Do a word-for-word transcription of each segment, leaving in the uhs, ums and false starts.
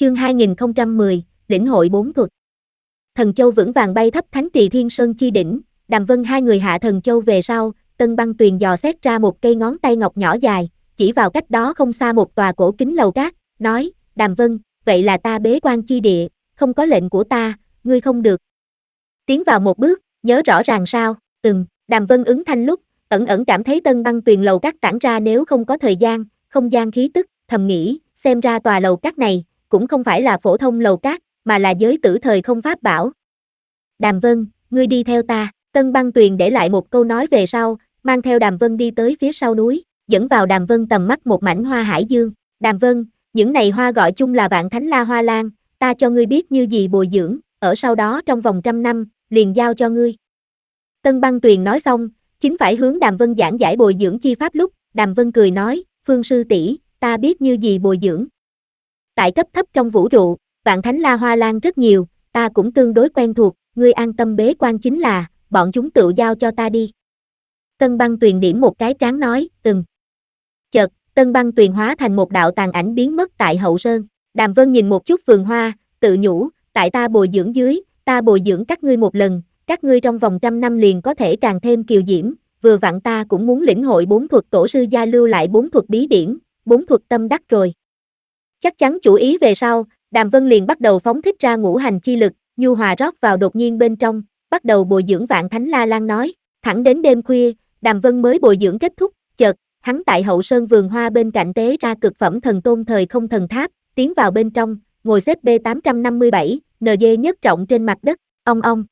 Chương hai nghìn không trăm mười, lĩnh hội bốn thuật. Thần châu vững vàng bay thấp thánh trì Thiên Sơn chi đỉnh, Đàm Vân hai người hạ thần châu về sau, Tân Băng Tuyền dò xét ra một cây ngón tay ngọc nhỏ dài, chỉ vào cách đó không xa một tòa cổ kính lầu cát, nói, Đàm Vân, vậy là ta bế quan chi địa, không có lệnh của ta, ngươi không được tiến vào một bước, nhớ rõ ràng sao? Ừm, Đàm Vân ứng thanh lúc, ẩn ẩn cảm thấy Tân Băng Tuyền lầu cát tản ra nếu không có thời gian, không gian khí tức, thầm nghĩ, xem ra tòa lầu cát này cũng không phải là phổ thông lầu cát, mà là giới tử thời không pháp bảo. Đàm Vân, ngươi đi theo ta, Tân Băng Tuyền để lại một câu nói về sau, mang theo Đàm Vân đi tới phía sau núi, dẫn vào Đàm Vân tầm mắt một mảnh hoa hải dương. Đàm Vân, những này hoa gọi chung là Vạn Thánh La Hoa Lan, ta cho ngươi biết như gì bồi dưỡng, ở sau đó trong vòng trăm năm, liền giao cho ngươi. Tân Băng Tuyền nói xong, chính phải hướng Đàm Vân giảng giải bồi dưỡng chi pháp lúc, Đàm Vân cười nói, Phương sư tỷ, ta biết như gì bồi dưỡng. Tại cấp thấp trong vũ trụ, Vạn Thánh La Hoa Lan rất nhiều, ta cũng tương đối quen thuộc, ngươi an tâm bế quan chính là, bọn chúng tự giao cho ta đi. Tân Băng Tuyền điểm một cái trán nói, ừm. Chợt, Tân Băng Tuyền hóa thành một đạo tàn ảnh biến mất tại hậu sơn. Đàm Vân nhìn một chút vườn hoa, tự nhủ, tại ta bồi dưỡng dưới, ta bồi dưỡng các ngươi một lần, các ngươi trong vòng trăm năm liền có thể càng thêm kiều diễm, vừa vặn ta cũng muốn lĩnh hội bốn thuật tổ sư gia lưu lại bốn thuật bí điển, bốn thuật tâm đắc rồi. Chắc chắn chủ ý về sau, Đàm Vân liền bắt đầu phóng thích ra ngũ hành chi lực, nhu hòa rót vào đột nhiên bên trong, bắt đầu bồi dưỡng Vạn Thánh La Lan nói, thẳng đến đêm khuya, Đàm Vân mới bồi dưỡng kết thúc, chợt, hắn tại hậu sơn vườn hoa bên cạnh tế ra cực phẩm thần tôn thời không thần tháp, tiến vào bên trong, ngồi xếp B tám trăm năm mươi bảy, en giê nhất trọng trên mặt đất, ong ong.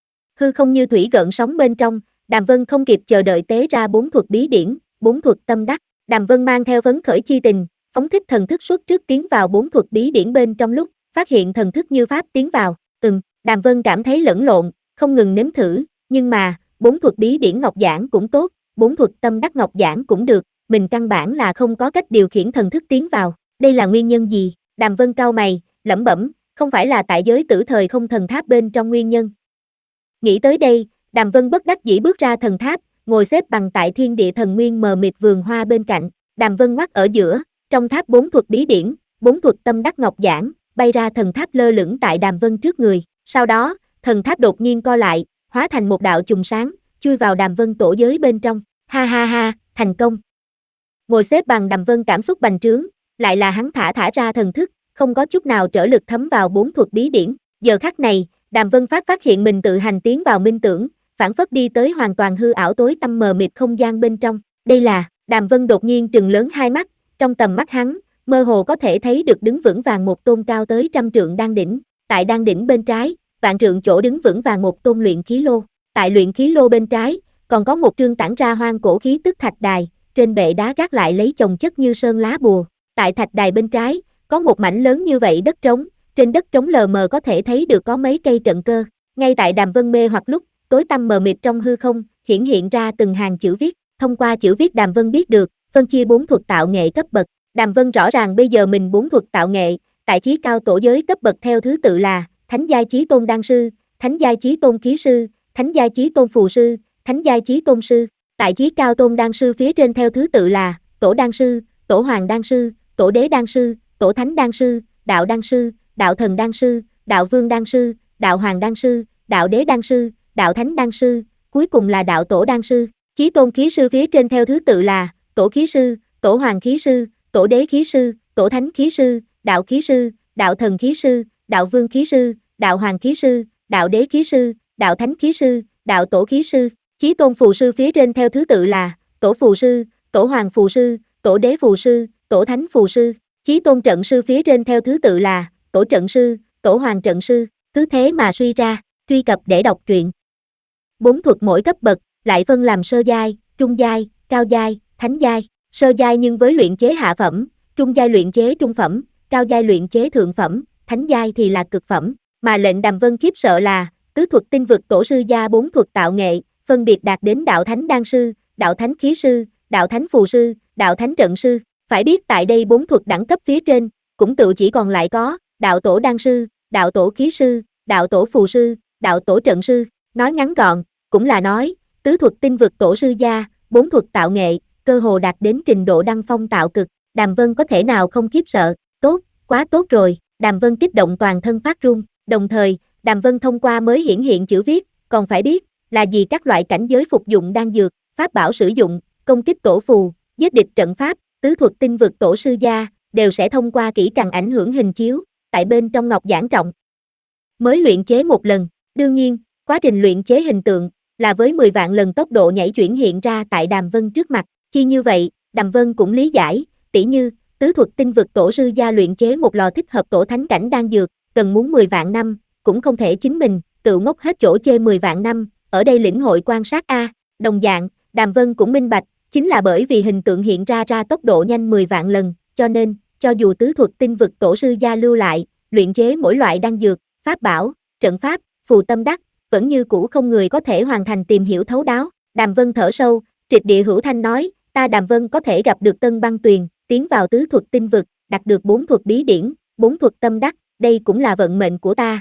Hư không như thủy gợn sóng bên trong, Đàm Vân không kịp chờ đợi tế ra bốn thuật bí điển, bốn thuật tâm đắc, Đàm Vân mang theo phấn khởi chi tình, phóng thích thần thức suốt trước tiến vào bốn thuật bí điển bên trong lúc, phát hiện thần thức như pháp tiến vào, ừm, Đàm Vân cảm thấy lẫn lộn, không ngừng nếm thử, nhưng mà, bốn thuật bí điển ngọc giảng cũng tốt, bốn thuật tâm đắc ngọc giảng cũng được, mình căn bản là không có cách điều khiển thần thức tiến vào, đây là nguyên nhân gì? Đàm Vân cau mày, lẩm bẩm, không phải là tại giới tử thời không thần tháp bên trong nguyên nhân. Nghĩ tới đây, Đàm Vân bất đắc dĩ bước ra thần tháp, ngồi xếp bằng tại thiên địa thần nguyên mờ mịt vườn hoa bên cạnh, Đàm Vân ngoắt ở giữa, trong tháp bốn thuật bí điển, bốn thuật tâm đắc ngọc giảng, bay ra thần tháp lơ lửng tại Đàm Vân trước người, sau đó, thần tháp đột nhiên co lại, hóa thành một đạo chùm sáng, chui vào Đàm Vân tổ giới bên trong, ha ha ha, thành công. Ngồi xếp bằng Đàm Vân cảm xúc bành trướng, lại là hắn thả thả ra thần thức, không có chút nào trở lực thấm vào bốn thuật bí điển, giờ khắc này, Đàm Vân phát phát hiện mình tự hành tiến vào minh tưởng, phản phất đi tới hoàn toàn hư ảo tối tăm mờ mịt không gian bên trong, đây là, Đàm Vân đột nhiên trừng lớn hai mắt, trong tầm mắt hắn, mơ hồ có thể thấy được đứng vững vàng một tôn cao tới trăm trượng đan đỉnh, tại đan đỉnh bên trái, vạn trượng chỗ đứng vững vàng một tôn luyện khí lô, tại luyện khí lô bên trái, còn có một trương tản ra hoang cổ khí tức thạch đài, trên bệ đá gác lại lấy chồng chất như sơn lá bùa, tại thạch đài bên trái, có một mảnh lớn như vậy đất trống, trên đất trống lờ mờ có thể thấy được có mấy cây trận cơ, ngay tại Đàm Vân mê hoặc lúc, tối tăm mờ mịt trong hư không, hiển hiện ra từng hàng chữ viết, thông qua chữ viết Đàm Vân biết được, phân chia bốn thuật tạo nghệ cấp bậc, Đàm Vân rõ ràng bây giờ mình bốn thuật tạo nghệ, tại chí cao tổ giới cấp bậc theo thứ tự là, thánh giai chí tôn đan sư, thánh giai chí tôn khí sư, thánh giai chí tôn phù sư, thánh giai chí tôn sư, tại chí cao tôn đan sư phía trên theo thứ tự là, tổ đan sư, tổ hoàng đan sư, tổ đế đan sư, tổ thánh đan sư, đạo đan sư, đạo thần đan sư, đạo vương đan sư, đạo hoàng đan sư, đạo đế đan sư, đạo thánh đan sư, cuối cùng là đạo tổ đan sư. Chí tôn khí sư phía trên theo thứ tự là, tổ khí sư, tổ hoàng khí sư, tổ đế khí sư, tổ thánh khí sư, đạo khí sư, đạo thần khí sư, đạo vương khí sư, đạo hoàng khí sư, đạo đế khí sư, đạo thánh khí sư, đạo tổ khí sư. Chí tôn phù sư phía trên theo thứ tự là, tổ phù sư, tổ hoàng phù sư, tổ đế phù sư, tổ thánh phù sư. Chí tôn trận sư phía trên theo thứ tự là, tổ trận sư, tổ hoàng trận sư, cứ thế mà suy ra, truy cập để đọc truyện. Bốn thuật mỗi cấp bậc, lại phân làm sơ giai, trung giai, cao giai, thánh giai. Sơ giai nhưng với luyện chế hạ phẩm, trung giai luyện chế trung phẩm, cao giai luyện chế thượng phẩm, thánh giai thì là cực phẩm, mà lệnh Đàm Vân khiếp sợ là, tứ thuật tinh vực tổ sư gia bốn thuật tạo nghệ, phân biệt đạt đến đạo thánh đan sư, đạo thánh khí sư, đạo thánh phù sư, đạo thánh trận sư. Phải biết tại đây bốn thuật đẳng cấp phía trên, cũng tự chỉ còn lại có, đạo tổ đan sư, đạo tổ khí sư, đạo tổ phù sư, đạo tổ trận sư. Nói ngắn gọn, cũng là nói, tứ thuật tinh vực tổ sư gia, bốn thuật tạo nghệ, cơ hồ đạt đến trình độ đăng phong tạo cực, Đàm Vân có thể nào không khiếp sợ, tốt, quá tốt rồi, Đàm Vân kích động toàn thân phát run, đồng thời, Đàm Vân thông qua mới hiển hiện chữ viết, còn phải biết, là gì các loại cảnh giới phục dụng đan dược, pháp bảo sử dụng, công kích tổ phù, giết địch trận pháp, tứ thuật tinh vực tổ sư gia, đều sẽ thông qua kỹ càng ảnh hưởng hình chiếu, tại bên trong ngọc giản trọng. Mới luyện chế một lần, đương nhiên, quá trình luyện chế hình tượng, là với mười vạn lần tốc độ nhảy chuyển hiện ra tại Đàm Vân trước mặt, chi như vậy, Đàm Vân cũng lý giải, tỉ như, tứ thuật tinh vực tổ sư gia luyện chế một lò thích hợp tổ thánh cảnh đan dược, cần muốn mười vạn năm, cũng không thể chính mình, tự ngốc hết chỗ chê mười vạn năm, ở đây lĩnh hội quan sát a, đồng dạng, Đàm Vân cũng minh bạch, chính là bởi vì hình tượng hiện ra ra tốc độ nhanh mười vạn lần, cho nên, cho dù tứ thuật tinh vực tổ sư gia lưu lại, luyện chế mỗi loại đan dược, pháp bảo, trận pháp, phù tâm đắc, vẫn như cũ không người có thể hoàn thành tìm hiểu thấu đáo. Đàm Vân thở sâu, triệt địa hữu thanh nói, ta Đàm Vân có thể gặp được Tân Băng Tuyền, tiến vào tứ thuật tinh vực, đạt được bốn thuật bí điển, bốn thuật tâm đắc, đây cũng là vận mệnh của ta.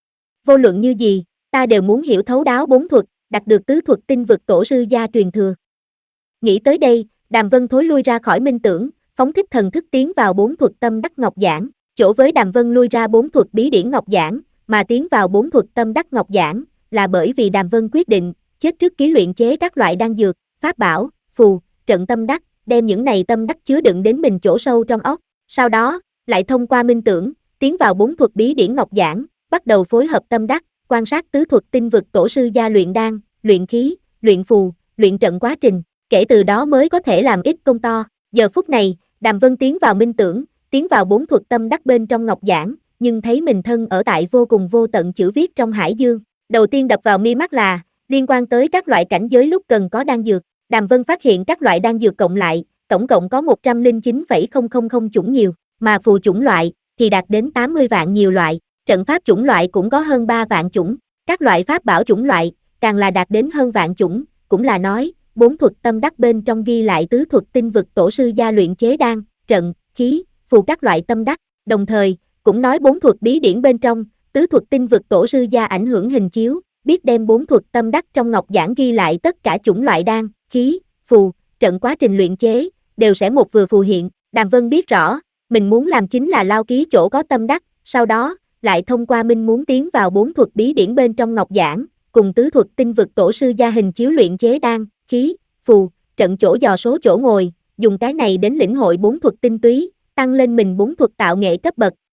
Vô luận như gì, ta đều muốn hiểu thấu đáo bốn thuật, đạt được tứ thuật tinh vực tổ sư gia truyền thừa. Nghĩ tới đây, Đàm Vân thối lui ra khỏi minh tưởng, phóng thích thần thức tiến vào bốn thuật tâm đắc ngọc giản, chỗ với Đàm Vân lui ra bốn thuật bí điển ngọc giản, mà tiến vào bốn thuật tâm đắc ngọc giản, là bởi vì Đàm Vân quyết định, chết trước ký luyện chế các loại đan dược, pháp bảo, phù, trận tâm đắc, đem những này tâm đắc chứa đựng đến mình chỗ sâu trong óc, sau đó, lại thông qua minh tưởng, tiến vào bốn thuật bí điển ngọc giản, bắt đầu phối hợp tâm đắc, quan sát tứ thuật tinh vực tổ sư gia luyện đan, luyện khí, luyện phù, luyện trận quá trình, kể từ đó mới có thể làm ít công to. Giờ phút này, Đàm Vân tiến vào minh tưởng, tiến vào bốn thuật tâm đắc bên trong ngọc giản, nhưng thấy mình thân ở tại vô cùng vô tận chữ viết trong hải dương. Đầu tiên đập vào mi mắt là, liên quan tới các loại cảnh giới lúc cần có đan dược. Đàm Vân phát hiện các loại đan dược cộng lại, tổng cộng có một trăm lẻ chín phẩy không không không chủng nhiều, mà phù chủng loại, thì đạt đến tám mươi vạn nhiều loại, trận pháp chủng loại cũng có hơn ba vạn chủng, các loại pháp bảo chủng loại, càng là đạt đến hơn vạn chủng, cũng là nói, bốn thuật tâm đắc bên trong ghi lại tứ thuật tinh vực tổ sư gia luyện chế đan, trận, khí, phù các loại tâm đắc, đồng thời, cũng nói bốn thuật bí điển bên trong, tứ thuật tinh vực tổ sư gia ảnh hưởng hình chiếu, biết đem bốn thuật tâm đắc trong ngọc giản ghi lại tất cả chủng loại đan, khí, phù, trận quá trình luyện chế, đều sẽ một vừa phù hiện. Đàm Vân biết rõ, mình muốn làm chính là lao ký chỗ có tâm đắc, sau đó, lại thông qua minh muốn tiến vào bốn thuật bí điển bên trong ngọc giản, cùng tứ thuật tinh vực tổ sư gia hình chiếu luyện chế đan, khí, phù, trận chỗ dò số chỗ ngồi, dùng cái này đến lĩnh hội bốn thuật tinh túy, tăng lên mình bốn thuật tạo nghệ cấp bậc,